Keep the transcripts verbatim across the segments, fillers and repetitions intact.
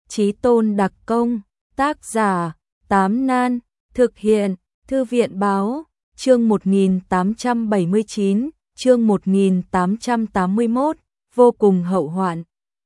Chí Tôn đặc công, tác giả, Tám Nan, thực hiện, Thư viện báo, chương một nghìn tám trăm bảy mươi chín, chương một nghìn tám trăm tám mươi mốt, vô cùng hậu hoạn.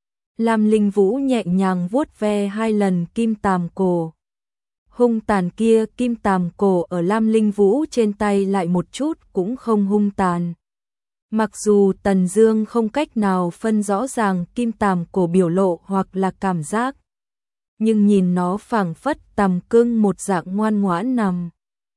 Lam Linh Vũ nhẹ nhàng vuốt ve hai lần kim tàm cổ. Hung tàn kia, kim tàm cổ ở Lam Linh Vũ trên tay lại một chút cũng không hung tàn. Mặc dù Tần Dương không cách nào phân rõ ràng kim tàm cổ biểu lộ hoặc là cảm giác, nhưng nhìn nó phảng phất tằm cưng một dạng ngoan ngoãn nằm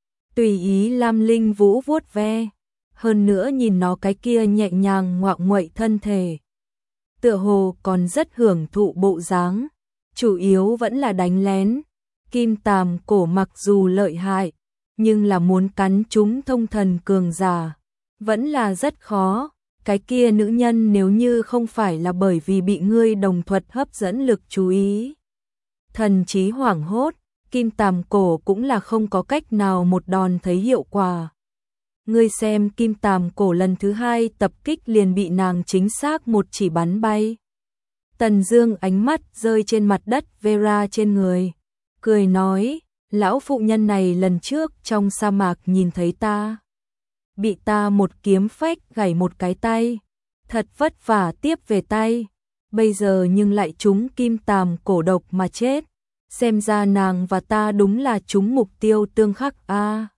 tùy ý Lam Linh Vũ vuốt ve, hơn nữa nhìn nó cái kia nhẹ nhàng ngoạo nguậy thân thể, tựa hồ còn rất hưởng thụ bộ dáng, chủ yếu vẫn là đánh lén. Kim tàm cổ mặc dù lợi hại, nhưng là muốn cắn chúng thông thần cường giả, vẫn là rất khó. Cái kia nữ nhân nếu như không phải là bởi vì bị ngươi đồng thuật hấp dẫn lực chú ý, thần trí hoảng hốt, kim tàm cổ cũng là không có cách nào một đòn thấy hiệu quả. Ngươi xem kim tàm cổ lần thứ hai tập kích liền bị nàng chính xác một chỉ bắn bay. Tần Dương ánh mắt rơi trên mặt đất Vera trên người, cười nói, lão phụ nhân này lần trước trong sa mạc nhìn thấy ta, bị ta một kiếm phách gãy một cái tay, thật vất vả tiếp về tay, bây giờ nhưng lại trúng kim tàm cổ độc mà chết, xem ra nàng và ta đúng là trúng mục tiêu tương khắc a. À.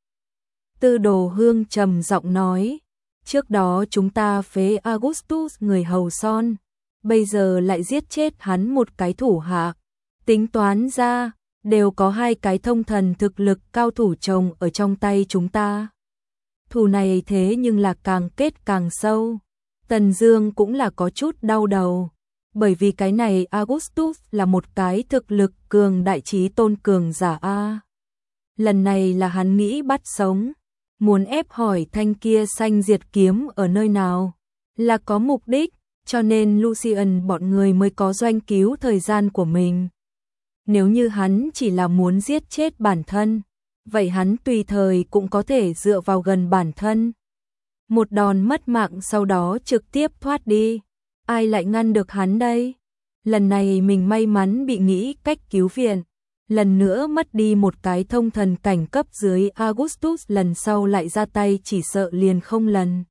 Tư Đồ Hương trầm giọng nói, trước đó chúng ta phế Augustus người hầu son, bây giờ lại giết chết hắn một cái thủ hạ, tính toán ra đều có hai cái thông thần thực lực cao thủ chồng ở trong tay chúng ta. Thù này thế nhưng là càng kết càng sâu. Tần Dương cũng là có chút đau đầu, bởi vì cái này Augustus là một cái thực lực cường đại chí tôn cường giả a. Lần này là hắn nghĩ bắt sống, muốn ép hỏi thanh kia xanh diệt kiếm ở nơi nào, là có mục đích, cho nên Lucian bọn người mới có doanh cứu thời gian của mình. Nếu như hắn chỉ là muốn giết chết bản thân, vậy hắn tùy thời cũng có thể dựa vào gần bản thân, một đòn mất mạng sau đó trực tiếp thoát đi, ai lại ngăn được hắn đây? Lần này mình may mắn bị nghĩ cách cứu viện, lần nữa mất đi một cái thông thần cảnh cấp dưới Augustus lần sau lại ra tay chỉ sợ liền không lần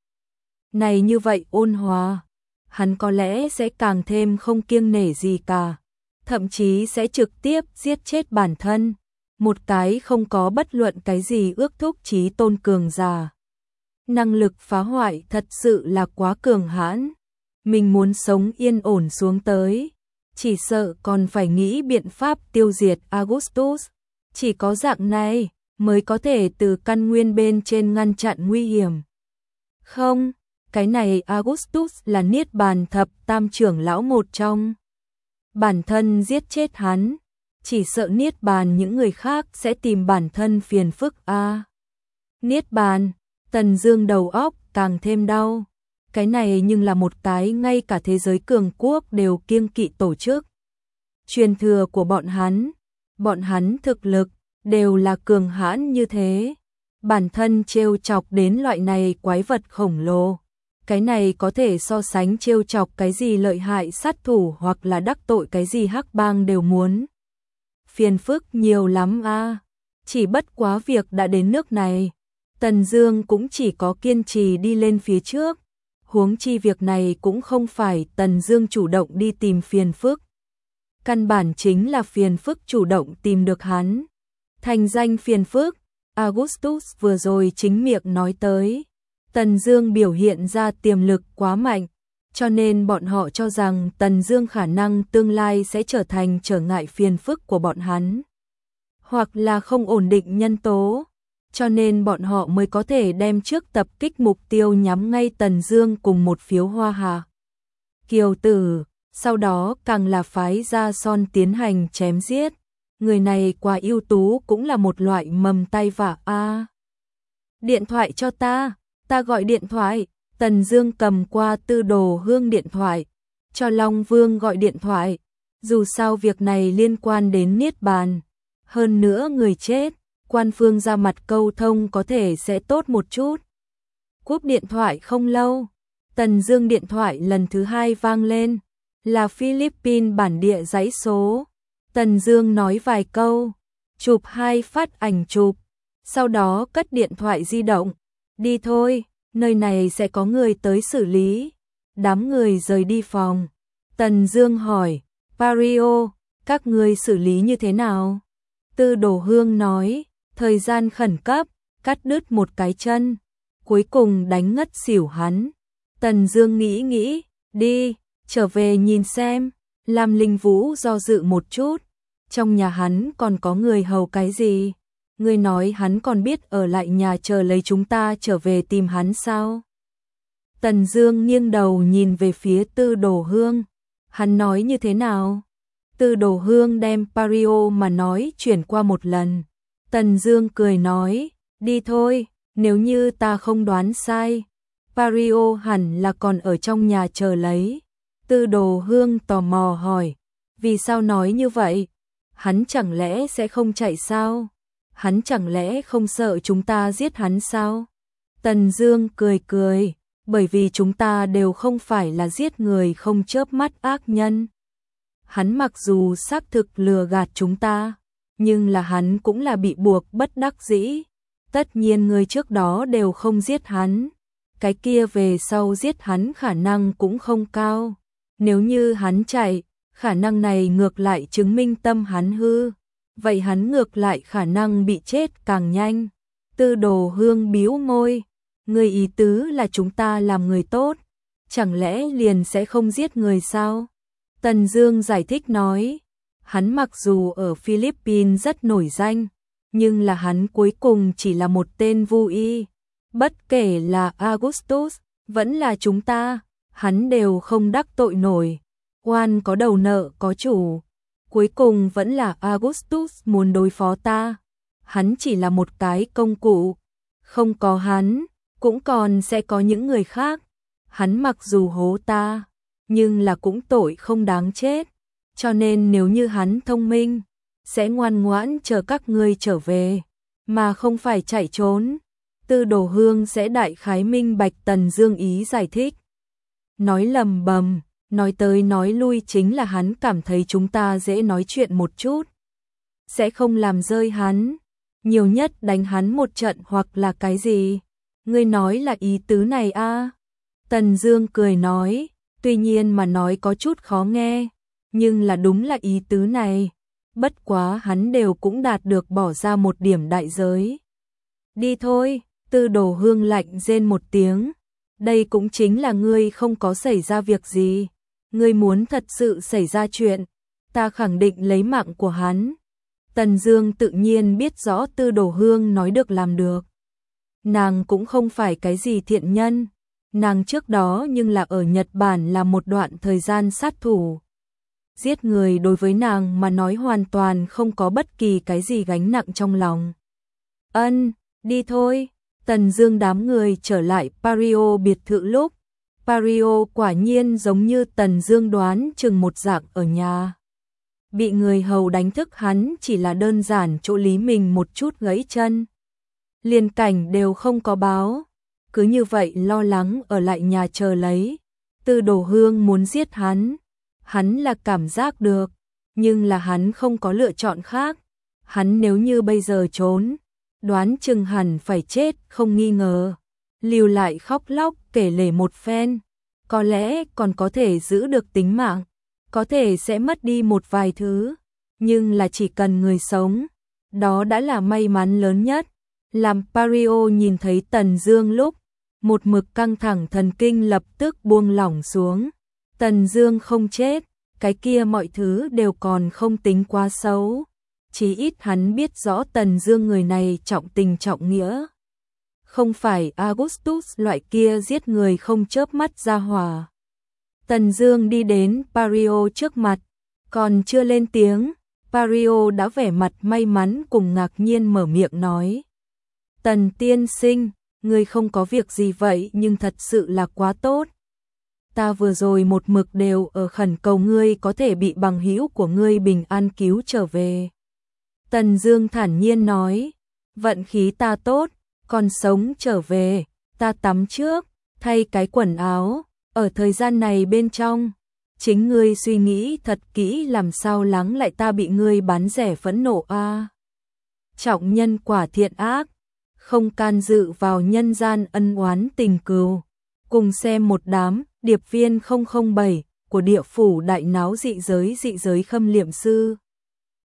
này như vậy ôn hòa, hắn có lẽ sẽ càng thêm không kiêng nể gì cả, thậm chí sẽ trực tiếp giết chết bản thân, một cái không có bất luận cái gì ước thúc chí tôn cường giả. Năng lực phá hoại thật sự là quá cường hãn, mình muốn sống yên ổn xuống tới, chỉ sợ còn phải nghĩ biện pháp tiêu diệt Augustus, chỉ có dạng này mới có thể từ căn nguyên bên trên ngăn chặn nguy hiểm. Không, cái này Augustus là Niết Bàn thập tam trưởng lão một trong, bản thân giết chết hắn, chỉ sợ Niết Bàn những người khác sẽ tìm bản thân phiền phức a. À. Niết Bàn, Tần Dương đầu óc càng thêm đau. Cái này nhưng là một cái ngay cả thế giới cường quốc đều kiêng kỵ tổ chức. Truyền thừa của bọn hắn, bọn hắn thực lực đều là cường hãn như thế. Bản thân trêu chọc đến loại này quái vật khổng lồ. Cái này có thể so sánh trêu chọc cái gì lợi hại sát thủ hoặc là đắc tội cái gì hắc bang đều muốn. Phiền phức nhiều lắm a. À. Chỉ bất quá việc đã đến nước này, Tần Dương cũng chỉ có kiên trì đi lên phía trước. Huống chi việc này cũng không phải Tần Dương chủ động đi tìm phiền phức. Căn bản chính là phiền phức chủ động tìm được hắn. Thành danh phiền phức, Augustus vừa rồi chính miệng nói tới. Tần Dương biểu hiện ra tiềm lực quá mạnh, cho nên bọn họ cho rằng Tần Dương khả năng tương lai sẽ trở thành trở ngại phiền phức của bọn hắn, hoặc là không ổn định nhân tố, cho nên bọn họ mới có thể đem trước tập kích mục tiêu nhắm ngay Tần Dương cùng một phiếu hoa hạ kiều tử, sau đó càng là phái ra son tiến hành chém giết. Người này quá ưu tú cũng là một loại mầm tay vạ a. À. Điện thoại cho ta, ta gọi điện thoại. Tần Dương cầm qua Tư Đồ Hương điện thoại, cho Long Vương gọi điện thoại. Dù sao việc này liên quan đến Niết Bàn, hơn nữa người chết, quan phương ra mặt câu thông có thể sẽ tốt một chút. Cúp điện thoại không lâu, Tần Dương điện thoại lần thứ hai vang lên, là Philippines bản địa dãy số. Tần Dương nói vài câu, chụp hai phát ảnh chụp, sau đó cất điện thoại di động. Đi thôi, nơi này sẽ có người tới xử lý. Đám người rời đi phòng. Tần Dương hỏi, Pario, các ngươi xử lý như thế nào? Tư Đồ Hương nói, thời gian khẩn cấp, cắt đứt một cái chân, cuối cùng đánh ngất xỉu hắn. Tần Dương nghĩ nghĩ, đi, trở về nhìn xem. Lam Linh Vũ do dự một chút, trong nhà hắn còn có người hầu cái gì? Ngươi nói hắn còn biết ở lại nhà chờ lấy chúng ta trở về tìm hắn sao? Tần Dương nghiêng đầu nhìn về phía Tư Đồ Hương. Hắn nói như thế nào? Tư Đồ Hương đem Pario mà nói chuyển qua một lần. Tần Dương cười nói, đi thôi, nếu như ta không đoán sai, Pario hẳn là còn ở trong nhà chờ lấy. Tư Đồ Hương tò mò hỏi, vì sao nói như vậy? Hắn chẳng lẽ sẽ không chạy sao? Hắn chẳng lẽ không sợ chúng ta giết hắn sao? Tần Dương cười cười, bởi vì chúng ta đều không phải là giết người không chớp mắt ác nhân. Hắn mặc dù xác thực lừa gạt chúng ta, nhưng là hắn cũng là bị buộc bất đắc dĩ. Tất nhiên người trước đó đều không giết hắn, cái kia về sau giết hắn khả năng cũng không cao. Nếu như hắn chạy, khả năng này ngược lại chứng minh tâm hắn hư, vậy hắn ngược lại khả năng bị chết càng nhanh. Tư Đồ Hương bĩu môi, người ý tứ là chúng ta làm người tốt, chẳng lẽ liền sẽ không giết người sao? Tần Dương giải thích nói, hắn mặc dù ở Philippines rất nổi danh, nhưng là hắn cuối cùng chỉ là một tên vô y. Bất kể là Augustus, vẫn là chúng ta, hắn đều không đắc tội nổi. Oan có đầu nợ có chủ, cuối cùng vẫn là Augustus muốn đối phó ta. Hắn chỉ là một cái công cụ, không có hắn, cũng còn sẽ có những người khác. Hắn mặc dù hố ta, nhưng là cũng tội không đáng chết. Cho nên nếu như hắn thông minh, sẽ ngoan ngoãn chờ các ngươi trở về, mà không phải chạy trốn. Tư Đồ Hương sẽ đại khái minh bạch Tần Dương ý giải thích. Nói lầm bầm, nói tới nói lui chính là hắn cảm thấy chúng ta dễ nói chuyện một chút, sẽ không làm rơi hắn, nhiều nhất đánh hắn một trận hoặc là cái gì. Ngươi nói là ý tứ này a? À? Tần Dương cười nói, tuy nhiên mà nói có chút khó nghe, nhưng là đúng là ý tứ này. Bất quá hắn đều cũng đạt được bỏ ra một điểm đại giới. Đi thôi, Tư Đồ Hương lạnh rên một tiếng. Đây cũng chính là ngươi không có xảy ra việc gì. Ngươi muốn thật sự xảy ra chuyện, ta khẳng định lấy mạng của hắn. Tần Dương tự nhiên biết rõ Tư Đồ Hương nói được làm được. Nàng cũng không phải cái gì thiện nhân. Nàng trước đó nhưng là ở Nhật Bản là một đoạn thời gian sát thủ. Giết người đối với nàng mà nói hoàn toàn không có bất kỳ cái gì gánh nặng trong lòng. Ân, đi thôi. Tần Dương đám người trở lại Pario biệt thự lúc, Pario quả nhiên giống như Tần Dương đoán chừng một dạng ở nhà. Bị người hầu đánh thức hắn chỉ là đơn giản chỗ lý mình một chút gãy chân. Liên cảnh đều không có báo, cứ như vậy lo lắng ở lại nhà chờ lấy. Tư Đồ Hương muốn giết hắn, hắn là cảm giác được, nhưng là hắn không có lựa chọn khác. Hắn nếu như bây giờ trốn, đoán chừng hẳn phải chết không nghi ngờ. Lưu lại khóc lóc kể lể một phen, có lẽ còn có thể giữ được tính mạng, có thể sẽ mất đi một vài thứ, nhưng là chỉ cần người sống, đó đã là may mắn lớn nhất. Làm Pario nhìn thấy Tần Dương lúc, một mực căng thẳng thần kinh lập tức buông lỏng xuống. Tần Dương không chết, cái kia mọi thứ đều còn không tính quá xấu. Chí ít hắn biết rõ Tần Dương người này trọng tình trọng nghĩa, không phải Augustus loại kia giết người không chớp mắt ra hỏa. Tần Dương đi đến Pario trước mặt, còn chưa lên tiếng, Pario đã vẻ mặt may mắn cùng ngạc nhiên mở miệng nói: "Tần tiên sinh, ngươi không có việc gì vậy nhưng thật sự là quá tốt. Ta vừa rồi một mực đều ở khẩn cầu ngươi có thể bị bằng hữu của ngươi bình an cứu trở về." Tần Dương thản nhiên nói: "Vận khí ta tốt, còn sống trở về, ta tắm trước, thay cái quần áo, ở thời gian này bên trong, chính ngươi suy nghĩ thật kỹ làm sao lắng lại ta bị ngươi bán rẻ phẫn nộ a. Trọng nhân quả thiện ác, không can dự vào nhân gian ân oán tình cừu. Cùng xem một đám điệp viên không không bảy của địa phủ đại náo dị giới dị giới khâm liệm sư.